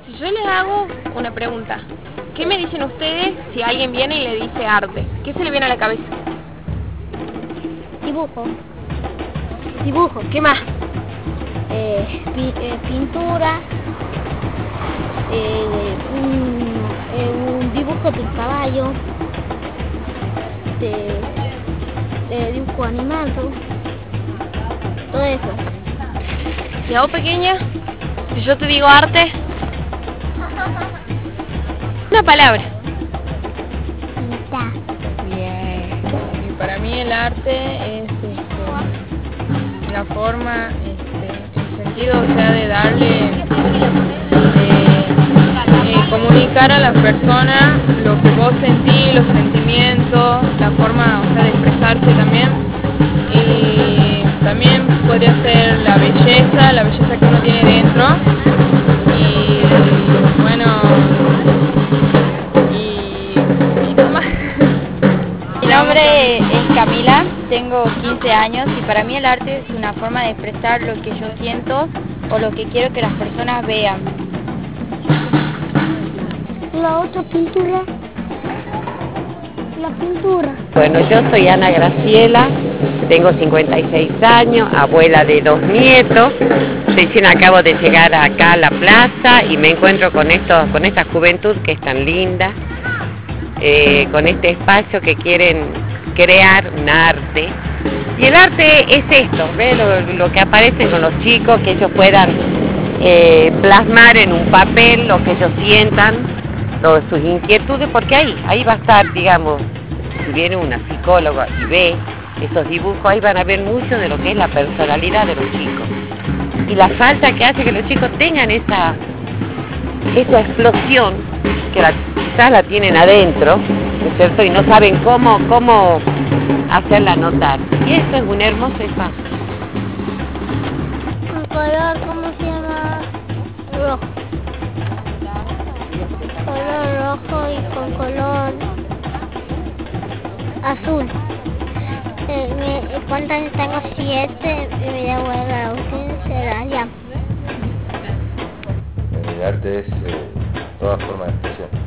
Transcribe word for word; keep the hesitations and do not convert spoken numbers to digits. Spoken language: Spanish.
Si yo les hago una pregunta, ¿qué me dicen ustedes si alguien viene y le dice arte? ¿Qué se le viene a la cabeza? Dibujo. Dibujo, ¿qué más? Eh, pi eh, pintura. Eh, un, eh, un dibujo de un caballo. De, de dibujo animado. Todo eso. ¿Y a vos, pequeña? Si yo te digo arte, una palabra. Pintar. Bien. Y para mí el arte es este, la forma, este, el sentido, o sea, de darle, de, de comunicar a las personas lo que vos sentís, los sentimientos, la forma, o sea, de expresarse también. Y también podría ser la belleza, la belleza que uno tiene dentro. Y bueno, y, y nada más. Mi nombre es Camila, tengo quince años y para mí el arte es una forma de expresar lo que yo siento o lo que quiero que las personas vean. La otra pintura. La pintura. Bueno, yo soy Ana Graciela, tengo cincuenta y seis años, abuela de dos nietos. Recién acabo de llegar acá a la plaza y me encuentro con, esto, con esta juventud que es tan linda, eh, con este espacio que quieren crear un arte. Y el arte es esto, ¿ves? Lo, lo que aparece con los chicos, que ellos puedan eh, plasmar en un papel lo que ellos sientan, lo, sus inquietudes, porque ahí, ahí va a estar, digamos, si viene una psicóloga y ve esos dibujos, ahí van a ver mucho de lo que es la personalidad de los chicos. Y la falta que hace que los chicos tengan esa, esa explosión, que la, quizás la tienen adentro, ¿no es cierto? Y no saben cómo, cómo hacerla notar. Y eso es un hermoso espacio. Un color, ¿cómo se llama? Rojo. Color rojo y con color azul. Eh, me, ¿Cuántos años tengo? Siete. Y me da huelga a quince ya. El arte es eh, toda forma de expresión.